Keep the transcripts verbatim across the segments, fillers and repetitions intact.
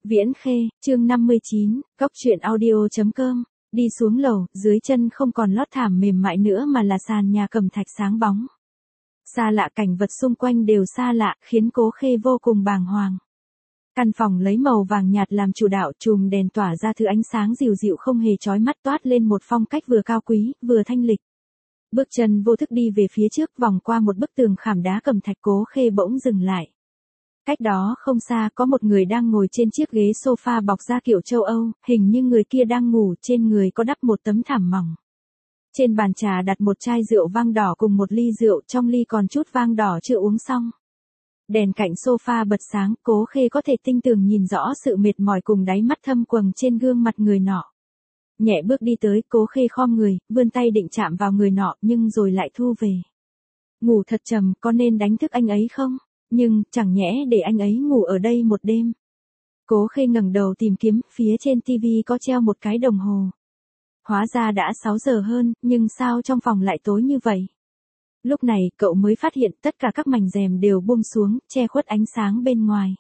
Viễn Khê, chương năm mươi chín, Cóc truyện audio.com, đi xuống lầu, dưới chân không còn lót thảm mềm mại nữa mà là sàn nhà cẩm thạch sáng bóng. Xa lạ, cảnh vật xung quanh đều xa lạ, khiến Cố Khê vô cùng bàng hoàng. Căn phòng lấy màu vàng nhạt làm chủ đạo, chùm đèn tỏa ra thứ ánh sáng dịu dịu không hề chói mắt, toát lên một phong cách vừa cao quý, vừa thanh lịch. Bước chân vô thức đi về phía trước, vòng qua một bức tường khảm đá cẩm thạch, Cố Khê bỗng dừng lại. Cách đó không xa có một người đang ngồi trên chiếc ghế sofa bọc da kiểu châu Âu, hình như người kia đang ngủ, trên người có đắp một tấm thảm mỏng. Trên bàn trà đặt một chai rượu vang đỏ cùng một ly rượu, trong ly còn chút vang đỏ chưa uống xong. Đèn cạnh sofa bật sáng, Cố Khê có thể tinh tường nhìn rõ sự mệt mỏi cùng đáy mắt thâm quầng trên gương mặt người nọ. Nhẹ bước đi tới, Cố Khê khom người, vươn tay định chạm vào người nọ, nhưng rồi lại thu về. Ngủ thật trầm, có nên đánh thức anh ấy không? Nhưng, chẳng nhẽ để anh ấy ngủ ở đây một đêm. Cố Khê ngẩng đầu tìm kiếm, phía trên tivi có treo một cái đồng hồ. Hóa ra đã sáu giờ hơn, nhưng sao trong phòng lại tối như vậy? Lúc này, cậu mới phát hiện tất cả các mảnh rèm đều buông xuống, che khuất ánh sáng bên ngoài.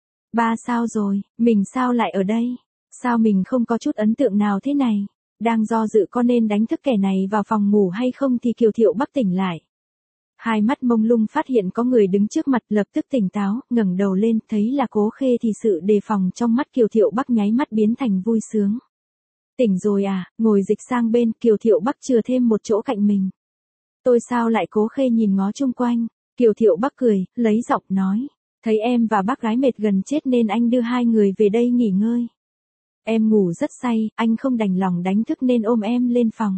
Ba sao rồi, mình sao lại ở đây? Sao mình không có chút ấn tượng nào thế này? Đang do dự có nên đánh thức kẻ này vào phòng ngủ hay không thì Kiều Thiệu Bắc tỉnh lại. Hai mắt mông lung phát hiện có người đứng trước mặt, lập tức tỉnh táo, ngẩng đầu lên, thấy là Cố Khê thì sự đề phòng trong mắt Kiều Thiệu Bắc nháy mắt biến thành vui sướng. Tỉnh rồi à? Ngồi dịch sang bên, Kiều Thiệu Bắc chừa thêm một chỗ cạnh mình. Tôi sao lại? Cố Khê nhìn ngó chung quanh. Kiều Thiệu Bắc cười, lấy giọng nói. Thấy em và bác gái mệt gần chết nên anh đưa hai người về đây nghỉ ngơi. Em ngủ rất say, anh không đành lòng đánh thức nên ôm em lên phòng.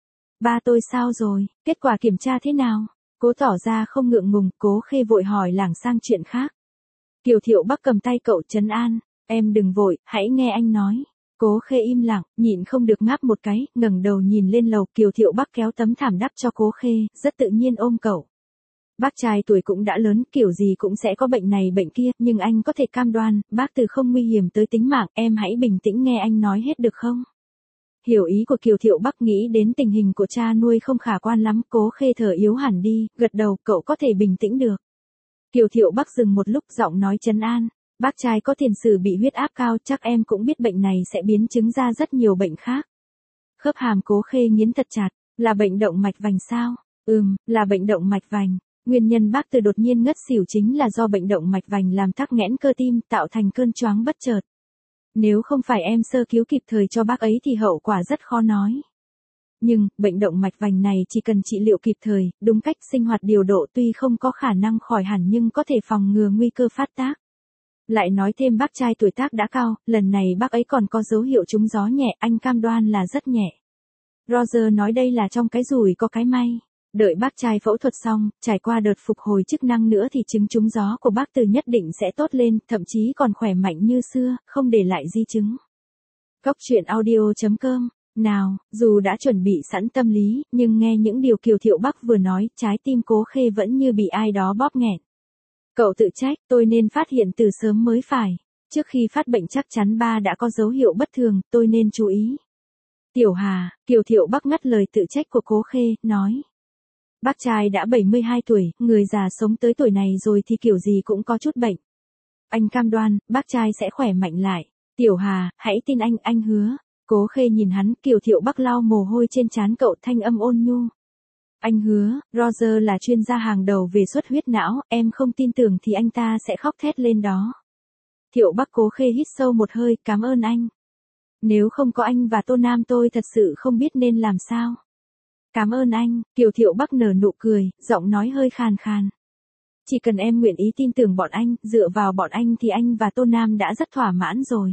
Ba tôi sao rồi? Kết quả kiểm tra thế nào? Cố tỏ ra không ngượng ngùng, Cố Khê vội hỏi lảng sang chuyện khác. Kiều Thiệu Bắc cầm tay cậu trấn an. Em đừng vội, hãy nghe anh nói. Cố Khê im lặng, nhịn không được ngáp một cái, ngẩng đầu nhìn lên lầu. Kiều Thiệu Bắc kéo tấm thảm đắp cho Cố Khê, rất tự nhiên ôm cậu. Bác trai tuổi cũng đã lớn, kiểu gì cũng sẽ có bệnh này bệnh kia, nhưng anh có thể cam đoan, bác từ không nguy hiểm tới tính mạng, em hãy bình tĩnh nghe anh nói hết được không? Hiểu ý của Kiều Thiệu Bắc, nghĩ đến tình hình của cha nuôi không khả quan lắm, Cố Khê thở yếu hẳn đi, gật đầu, cậu có thể bình tĩnh được. Kiều Thiệu Bắc dừng một lúc, giọng nói trấn an. Bác trai có tiền sử bị huyết áp cao, chắc em cũng biết bệnh này sẽ biến chứng ra rất nhiều bệnh khác. Khớp hàm Cố Khê nghiến thật chặt, là bệnh động mạch vành sao? Ừm, là bệnh động mạch vành. Nguyên nhân bác từ đột nhiên ngất xỉu chính là do bệnh động mạch vành làm tắc nghẽn cơ tim, tạo thành cơn choáng bất chợt. Nếu không phải em sơ cứu kịp thời cho bác ấy thì hậu quả rất khó nói. Nhưng, bệnh động mạch vành này chỉ cần trị liệu kịp thời, đúng cách, sinh hoạt điều độ, tuy không có khả năng khỏi hẳn nhưng có thể phòng ngừa nguy cơ phát tác. Lại nói thêm bác trai tuổi tác đã cao, lần này bác ấy còn có dấu hiệu trúng gió nhẹ, anh cam đoan là rất nhẹ. Roger nói đây là trong cái rủi có cái may. Đợi bác trai phẫu thuật xong, trải qua đợt phục hồi chức năng nữa thì chứng trúng gió của bác từ nhất định sẽ tốt lên, thậm chí còn khỏe mạnh như xưa, không để lại di chứng. Cóc truyện audio.com. Nào, dù đã chuẩn bị sẵn tâm lý, nhưng nghe những điều Kiều Thiệu Bắc vừa nói, trái tim Cố Khê vẫn như bị ai đó bóp nghẹn. Cậu tự trách, tôi nên phát hiện từ sớm mới phải. Trước khi phát bệnh chắc chắn ba đã có dấu hiệu bất thường, tôi nên chú ý. Tiểu Hà, Kiều Thiệu Bắc ngắt lời tự trách của Cố Khê, nói. Bác trai đã bảy mươi hai tuổi, người già sống tới tuổi này rồi thì kiểu gì cũng có chút bệnh. Anh cam đoan, bác trai sẽ khỏe mạnh lại. Tiểu Hà, hãy tin anh, anh hứa. Cố Khê nhìn hắn, Kiều Thiệu Bắc lau mồ hôi trên trán cậu, thanh âm ôn nhu. Anh hứa, Roger là chuyên gia hàng đầu về xuất huyết não, em không tin tưởng thì anh ta sẽ khóc thét lên đó. Thiệu Bắc. Cố Khê hít sâu một hơi, cảm ơn anh. Nếu không có anh và Tô Nam tôi thật sự không biết nên làm sao. Cảm ơn anh, Kiều Thiệu Bắc nở nụ cười, giọng nói hơi khàn khàn. Chỉ cần em nguyện ý tin tưởng bọn anh, dựa vào bọn anh thì anh và Tô Nam đã rất thỏa mãn rồi.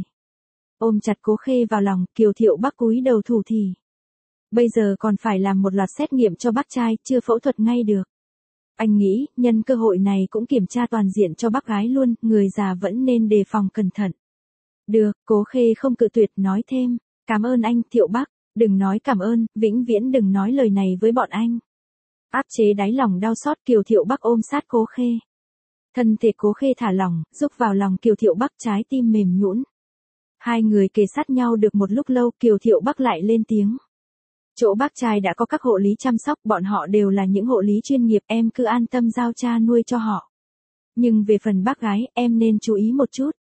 Ôm chặt Cố Khê vào lòng, Kiều Thiệu Bắc cúi đầu thủ thỉ. Bây giờ còn phải làm một loạt xét nghiệm cho bác trai, chưa phẫu thuật ngay được. Anh nghĩ, nhân cơ hội này cũng kiểm tra toàn diện cho bác gái luôn, người già vẫn nên đề phòng cẩn thận. Được, Cố Khê không cự tuyệt, nói thêm. Cảm ơn anh, Thiệu Bắc. Đừng nói cảm ơn, vĩnh viễn đừng nói lời này với bọn anh. Áp chế đáy lòng đau xót, Kiều Thiệu Bắc ôm sát Cố Khê. Thân thể Cố Khê thả lỏng, rúc vào lòng Kiều Thiệu Bắc, trái tim mềm nhũn. Hai người kề sát nhau được một lúc lâu, Kiều Thiệu Bắc lại lên tiếng. Chỗ bác trai đã có các hộ lý chăm sóc, bọn họ đều là những hộ lý chuyên nghiệp, em cứ an tâm giao cha nuôi cho họ. Nhưng về phần bác gái, em nên chú ý một chút.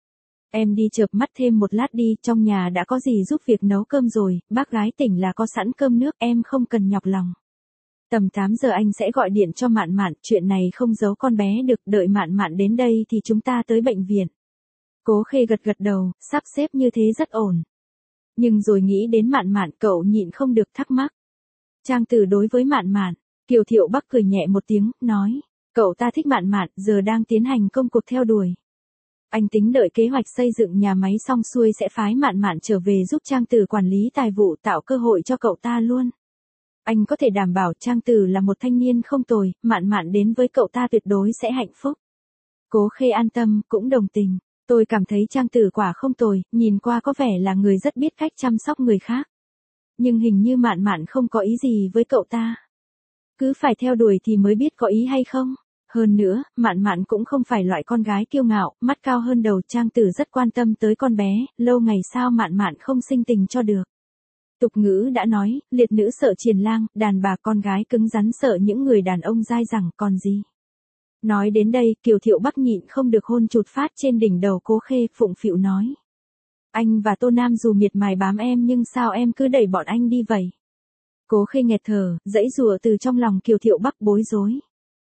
Em đi chợp mắt thêm một lát đi, trong nhà đã có gì giúp việc nấu cơm rồi, bác gái tỉnh là có sẵn cơm nước, em không cần nhọc lòng. Tầm tám giờ anh sẽ gọi điện cho Mạn Mạn, chuyện này không giấu con bé được, đợi Mạn Mạn đến đây thì chúng ta tới bệnh viện. Cố Khê gật gật đầu, sắp xếp như thế rất ổn. Nhưng rồi nghĩ đến Mạn Mạn, cậu nhịn không được thắc mắc. Trang Tử đối với Mạn Mạn, Kiều Thiệu Bắc cười nhẹ một tiếng, nói, cậu ta thích Mạn Mạn, giờ đang tiến hành công cuộc theo đuổi. Anh tính đợi kế hoạch xây dựng nhà máy xong xuôi sẽ phái Mạn Mạn trở về giúp Trang Tử quản lý tài vụ, tạo cơ hội cho cậu ta luôn. Anh có thể đảm bảo Trang Tử là một thanh niên không tồi, Mạn Mạn đến với cậu ta tuyệt đối sẽ hạnh phúc. Cố Khê an tâm, cũng đồng tình. Tôi cảm thấy Trang Tử quả không tồi, nhìn qua có vẻ là người rất biết cách chăm sóc người khác. Nhưng hình như Mạn Mạn không có ý gì với cậu ta. Cứ phải theo đuổi thì mới biết có ý hay không. Hơn nữa, Mạn Mạn cũng không phải loại con gái kiêu ngạo, mắt cao hơn đầu. Trang Tử rất quan tâm tới con bé, lâu ngày sao Mạn Mạn không sinh tình cho được. Tục ngữ đã nói, liệt nữ sợ triền lang, đàn bà con gái cứng rắn sợ những người đàn ông dai dẳng, còn gì. Nói đến đây, Kiều Thiệu Bắc nhịn không được hôn chụt phát trên đỉnh đầu Cố Khê, phụng phịu nói. Anh và Tô Nam dù miệt mài bám em nhưng sao em cứ đẩy bọn anh đi vậy? Cố Khê nghẹt thở, giãy giụa từ trong lòng Kiều Thiệu Bắc bối rối.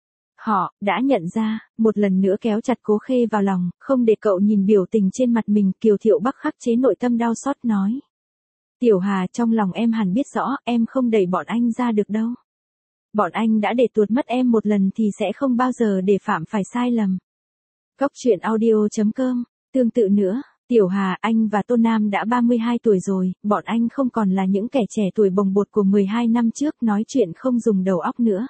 Họ đã nhận ra, một lần nữa kéo chặt Cố Khê vào lòng, không để cậu nhìn biểu tình trên mặt mình. Kiều Thiệu Bắc khắc chế nội tâm đau xót nói. Tiểu Hà, trong lòng em hẳn biết rõ, em không đẩy bọn anh ra được đâu. Bọn anh đã để tuột mất em một lần thì sẽ không bao giờ để phạm phải sai lầm. Góc truyện audio chấm com, tương tự nữa, Tiểu Hà, anh và Tô Nam đã ba mươi hai tuổi rồi, bọn anh không còn là những kẻ trẻ tuổi bồng bột của mười hai năm trước, nói chuyện không dùng đầu óc nữa.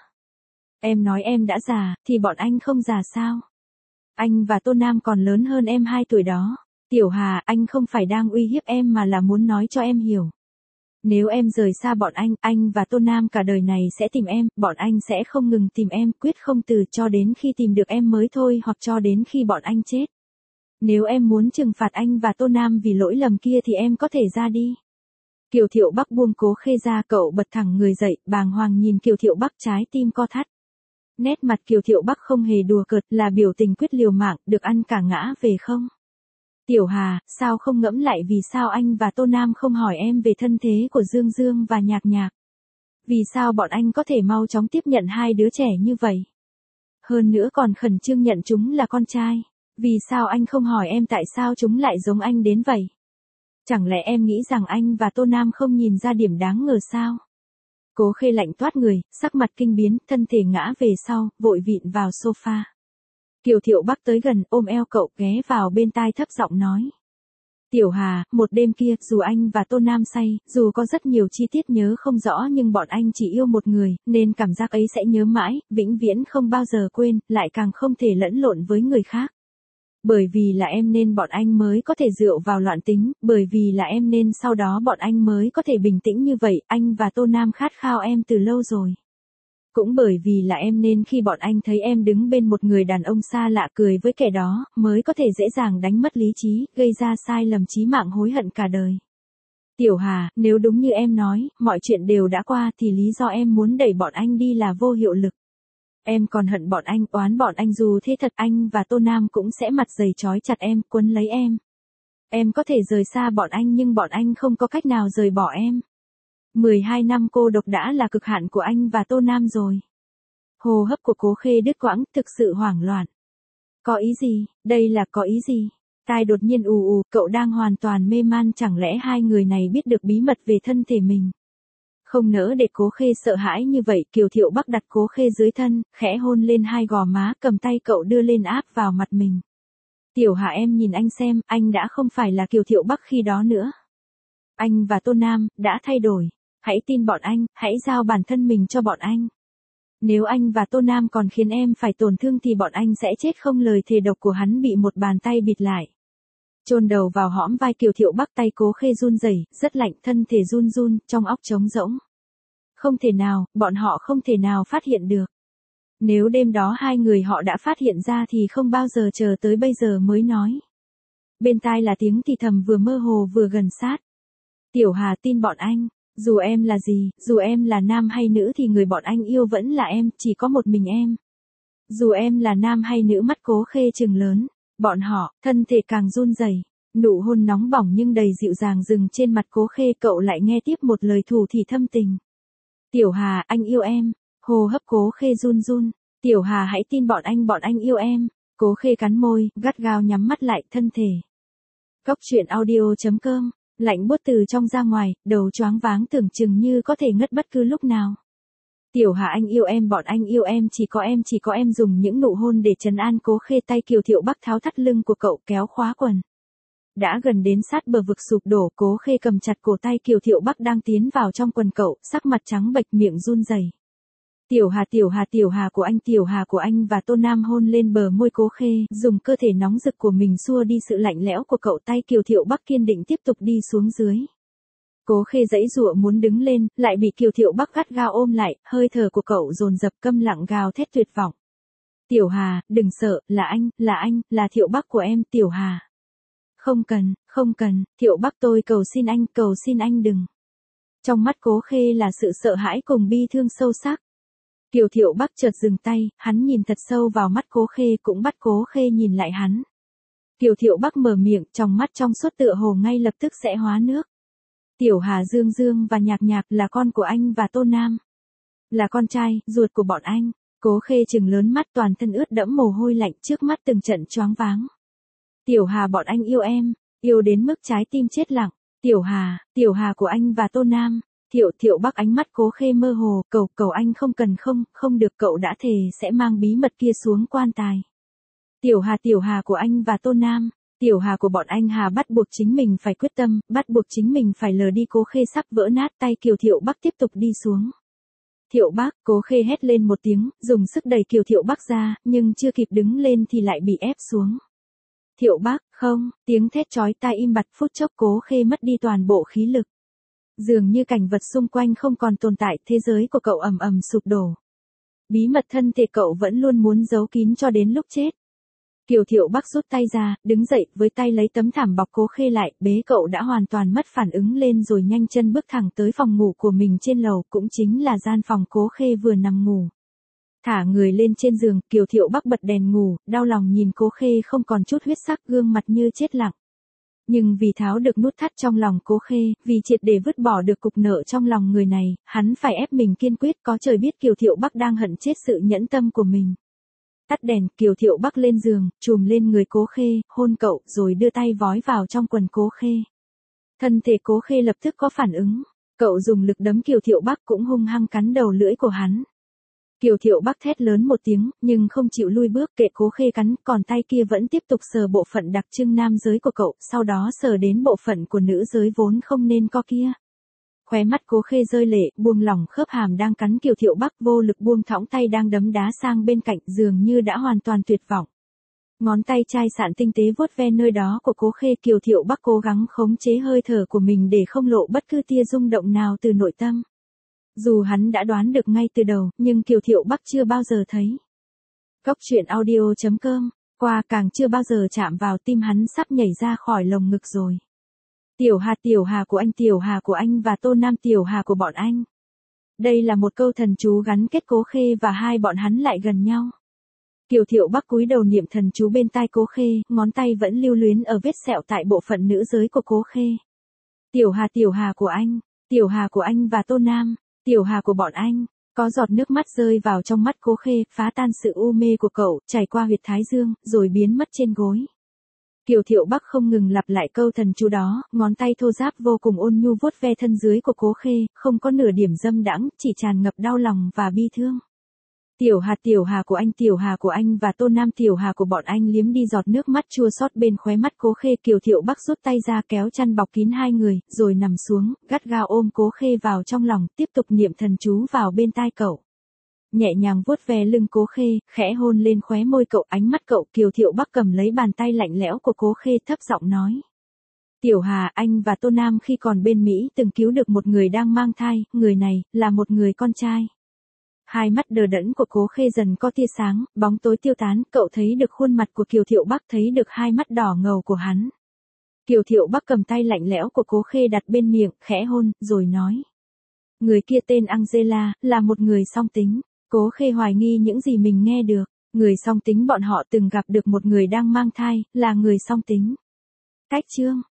Em nói em đã già, thì bọn anh không già sao? Anh và Tô Nam còn lớn hơn em hai tuổi đó. Tiểu Hà, anh không phải đang uy hiếp em mà là muốn nói cho em hiểu. Nếu em rời xa bọn anh, anh và Tô Nam cả đời này sẽ tìm em, bọn anh sẽ không ngừng tìm em, quyết không từ cho đến khi tìm được em mới thôi, hoặc cho đến khi bọn anh chết. Nếu em muốn trừng phạt anh và Tô Nam vì lỗi lầm kia thì em có thể ra đi. Kiều Thiệu Bắc buông Cố Khê ra, cậu bật thẳng người dậy, bàng hoàng nhìn Kiều Thiệu Bắc, trái tim co thắt. Nét mặt Kiều Thiệu Bắc không hề đùa cợt, là biểu tình quyết liều mạng, được ăn cả ngã về không? Tiểu Hà, sao không ngẫm lại vì sao anh và Tô Nam không hỏi em về thân thế của Dương Dương và Nhạc Nhạc? Vì sao bọn anh có thể mau chóng tiếp nhận hai đứa trẻ như vậy? Hơn nữa còn khẩn trương nhận chúng là con trai. Vì sao anh không hỏi em tại sao chúng lại giống anh đến vậy? Chẳng lẽ em nghĩ rằng anh và Tô Nam không nhìn ra điểm đáng ngờ sao? Cố Khê lạnh toát người, sắc mặt kinh biến, thân thể ngã về sau, vội vịn vào sofa. Kiều Thiệu Bắc tới gần, ôm eo cậu, ghé vào bên tai thấp giọng nói. Tiểu Hà, một đêm kia, dù anh và Tô Nam say, dù có rất nhiều chi tiết nhớ không rõ nhưng bọn anh chỉ yêu một người, nên cảm giác ấy sẽ nhớ mãi, vĩnh viễn không bao giờ quên, lại càng không thể lẫn lộn với người khác. Bởi vì là em nên bọn anh mới có thể rượu vào loạn tính, bởi vì là em nên sau đó bọn anh mới có thể bình tĩnh như vậy, anh và Tô Nam khát khao em từ lâu rồi. Cũng bởi vì là em nên khi bọn anh thấy em đứng bên một người đàn ông xa lạ cười với kẻ đó, mới có thể dễ dàng đánh mất lý trí, gây ra sai lầm chí mạng hối hận cả đời. Tiểu Hà, nếu đúng như em nói, mọi chuyện đều đã qua thì lý do em muốn đẩy bọn anh đi là vô hiệu lực. Em còn hận bọn anh, oán bọn anh, dù thế thật anh và Tô Nam cũng sẽ mặt dày trói chặt em, quấn lấy em. Em có thể rời xa bọn anh nhưng bọn anh không có cách nào rời bỏ em. mười hai năm cô độc đã là cực hạn của anh và Tô Nam rồi. Hô hấp của Cố Khê đứt quãng, thực sự hoảng loạn. Có ý gì, đây là có ý gì? Tai đột nhiên ù ù, cậu đang hoàn toàn mê man, chẳng lẽ hai người này biết được bí mật về thân thể mình? Không nỡ để Cố Khê sợ hãi như vậy, Kiều Thiệu Bắc đặt Cố Khê dưới thân, khẽ hôn lên hai gò má, cầm tay cậu đưa lên áp vào mặt mình. Tiểu Hà, em nhìn anh xem, anh đã không phải là Kiều Thiệu Bắc khi đó nữa. Anh và Tô Nam đã thay đổi. Hãy tin bọn anh, hãy giao bản thân mình cho bọn anh. Nếu anh và Tô Nam còn khiến em phải tổn thương thì bọn anh sẽ chết không, lời thề độc của hắn bị một bàn tay bịt lại. Chôn đầu vào hõm vai Kiều Thiệu Bắc, tay Cố Khê run rẩy, rất lạnh, thân thể run run, trong óc trống rỗng. Không thể nào, bọn họ không thể nào phát hiện được. Nếu đêm đó hai người họ đã phát hiện ra thì không bao giờ chờ tới bây giờ mới nói. Bên tai là tiếng thì thầm vừa mơ hồ vừa gần sát. Tiểu Hà, tin bọn anh. Dù em là gì, dù em là nam hay nữ thì người bọn anh yêu vẫn là em, chỉ có một mình em. Dù em là nam hay nữ, mắt Cố Khê trừng lớn. Bọn họ, thân thể càng run rẩy. Nụ hôn nóng bỏng nhưng đầy dịu dàng dừng trên mặt Cố Khê, cậu lại nghe tiếp một lời thủ thỉ thâm tình. Tiểu Hà, anh yêu em. Hô hấp Cố Khê run run. Tiểu Hà, hãy tin bọn anh, bọn anh yêu em. Cố Khê cắn môi, gắt gao nhắm mắt lại, thân thể. Cốc truyện audio chấm com. Lạnh buốt từ trong ra ngoài, đầu choáng váng tưởng chừng như có thể ngất bất cứ lúc nào. Tiểu Hà, anh yêu em, bọn anh yêu em, chỉ có em, chỉ có em. Dùng những nụ hôn để trấn an Cố Khê, tay Kiều Thiệu Bắc tháo thắt lưng của cậu, kéo khóa quần. Đã gần đến sát bờ vực sụp đổ, Cố Khê cầm chặt cổ tay Kiều Thiệu Bắc đang tiến vào trong quần cậu, sắc mặt trắng bệch, miệng run rẩy. Tiểu Hà, Tiểu Hà, Tiểu Hà của anh, Tiểu Hà của anh. Và Tô Nam hôn lên bờ môi Cố Khê, dùng cơ thể nóng rực của mình xua đi sự lạnh lẽo của cậu. Tay Kiều Thiệu Bắc kiên định tiếp tục đi xuống dưới. Cố Khê giãy giụa muốn đứng lên, lại bị Kiều Thiệu Bắc gắt gao ôm lại, hơi thở của cậu dồn dập, câm lặng gào thét tuyệt vọng. Tiểu Hà, đừng sợ, là anh, là anh, là Thiệu Bắc của em, Tiểu Hà. Không cần, không cần, Thiệu Bắc, tôi cầu xin anh, cầu xin anh đừng. Trong mắt Cố Khê là sự sợ hãi cùng bi thương sâu sắc. Kiều Thiệu Bắc chợt dừng tay, hắn nhìn thật sâu vào mắt Cố Khê, cũng bắt Cố Khê nhìn lại hắn. Kiều Thiệu Bắc mở miệng, trong mắt trong suốt tựa hồ ngay lập tức sẽ hóa nước. Tiểu Hà, Dương Dương và Nhạc Nhạc là con của anh và Tô Nam. Là con trai, ruột của bọn anh. Cố Khê trừng lớn mắt, toàn thân ướt đẫm mồ hôi lạnh, trước mắt từng trận choáng váng. Tiểu Hà, bọn anh yêu em, yêu đến mức trái tim chết lặng. Tiểu Hà, Tiểu Hà của anh và Tô Nam. Thiệu Thiệu Bắc, ánh mắt Cố Khê mơ hồ, cầu cầu anh không cần, không, không được, cậu đã thề sẽ mang bí mật kia xuống quan tài. Tiểu Hà, Tiểu Hà của anh và Tô Nam. Tiểu Hà của bọn anh. Hà bắt buộc chính mình phải quyết tâm, bắt buộc chính mình phải lờ đi. Cố Khê sắp vỡ nát, tay Kiều Thiệu Bắc tiếp tục đi xuống. Thiệu Bắc, Cố Khê hét lên một tiếng, dùng sức đẩy Kiều Thiệu Bắc ra, nhưng chưa kịp đứng lên thì lại bị ép xuống. Thiệu Bắc, không, tiếng thét chói tai im bặt, phút chốc Cố Khê mất đi toàn bộ khí lực. Dường như cảnh vật xung quanh không còn tồn tại, thế giới của cậu ầm ầm sụp đổ. Bí mật thân thể cậu vẫn luôn muốn giấu kín cho đến lúc chết. Kiều Thiệu Bắc rút tay ra, đứng dậy, với tay lấy tấm thảm bọc Cố Khê lại, bế cậu đã hoàn toàn mất phản ứng lên rồi nhanh chân bước thẳng tới phòng ngủ của mình trên lầu, cũng chính là gian phòng Cố Khê vừa nằm ngủ. Thả người lên trên giường, Kiều Thiệu Bắc bật đèn ngủ, đau lòng nhìn Cố Khê không còn chút huyết sắc, gương mặt như chết lặng. Nhưng vì tháo được nút thắt trong lòng Cố Khê, vì triệt để vứt bỏ được cục nợ trong lòng người này, hắn phải ép mình kiên quyết, có trời biết Kiều Thiệu Bắc đang hận chết sự nhẫn tâm của mình. Tắt đèn, Kiều Thiệu Bắc lên giường, chùm lên người Cố Khê, hôn cậu, rồi đưa tay vói vào trong quần Cố Khê. Thân thể Cố Khê lập tức có phản ứng, cậu dùng lực đấm Kiều Thiệu Bắc, cũng hung hăng cắn đầu lưỡi của hắn. Kiều Thiệu Bắc thét lớn một tiếng, nhưng không chịu lui bước, kệ Cố Khê cắn, còn tay kia vẫn tiếp tục sờ bộ phận đặc trưng nam giới của cậu, sau đó sờ đến bộ phận của nữ giới vốn không nên có kia. Khóe mắt Cố Khê rơi lệ, buông lỏng khớp hàm đang cắn Kiều Thiệu Bắc, vô lực buông thõng tay đang đấm đá sang bên cạnh, dường như đã hoàn toàn tuyệt vọng. Ngón tay chai sạn tinh tế vuốt ve nơi đó của Cố Khê. Kiều Thiệu Bắc cố gắng khống chế hơi thở của mình để không lộ bất cứ tia rung động nào từ nội tâm. Dù hắn đã đoán được ngay từ đầu, nhưng Kiều Thiệu Bắc chưa bao giờ thấy. Cốc truyện audio chấm com, qua càng chưa bao giờ chạm vào tim hắn, sắp nhảy ra khỏi lồng ngực rồi. Tiểu Hà, Tiểu Hà của anh, Tiểu Hà của anh và Tô Nam, Tiểu Hà của bọn anh. Đây là một câu thần chú gắn kết Cố Khê và hai bọn hắn lại gần nhau. Kiều Thiệu Bắc cúi đầu niệm thần chú bên tai Cố Khê, ngón tay vẫn lưu luyến ở vết sẹo tại bộ phận nữ giới của Cố Khê. Tiểu Hà, Tiểu Hà của anh, Tiểu Hà của anh và Tô Nam, Tiểu Hà của bọn anh. Có giọt nước mắt rơi vào trong mắt Cố Khê, phá tan sự u mê của cậu, chảy qua huyệt thái dương, rồi biến mất trên gối. Kiều Thiệu Bắc không ngừng lặp lại câu thần chú đó, ngón tay thô ráp vô cùng ôn nhu vuốt ve thân dưới của Cố Khê, không có nửa điểm dâm đãng, chỉ tràn ngập đau lòng và bi thương. Tiểu Hà, Tiểu Hà của anh, Tiểu Hà của anh và Tô Nam, Tiểu Hà của bọn anh. Liếm đi giọt nước mắt chua xót bên khóe mắt Cố Khê, Kiều Thiệu Bắc rút tay ra kéo chăn bọc kín hai người, rồi nằm xuống, gắt gao ôm Cố Khê vào trong lòng, tiếp tục niệm thần chú vào bên tai cậu. Nhẹ nhàng vuốt ve lưng Cố Khê, khẽ hôn lên khóe môi cậu, ánh mắt cậu. Kiều Thiệu Bắc cầm lấy bàn tay lạnh lẽo của Cố Khê, thấp giọng nói. Tiểu Hà, anh và Tô Nam khi còn bên Mỹ từng cứu được một người đang mang thai, người này, là một người con trai. Hai mắt đờ đẫn của Cố Khê dần có tia sáng, bóng tối tiêu tán, cậu thấy được khuôn mặt của Kiều Thiệu Bắc, thấy được hai mắt đỏ ngầu của hắn. Kiều Thiệu Bắc cầm tay lạnh lẽo của Cố Khê đặt bên miệng, khẽ hôn, rồi nói. Người kia tên Angela, là một người song tính. Cố Khê hoài nghi những gì mình nghe được. Người song tính, bọn họ từng gặp được một người đang mang thai, là người song tính. Cách chương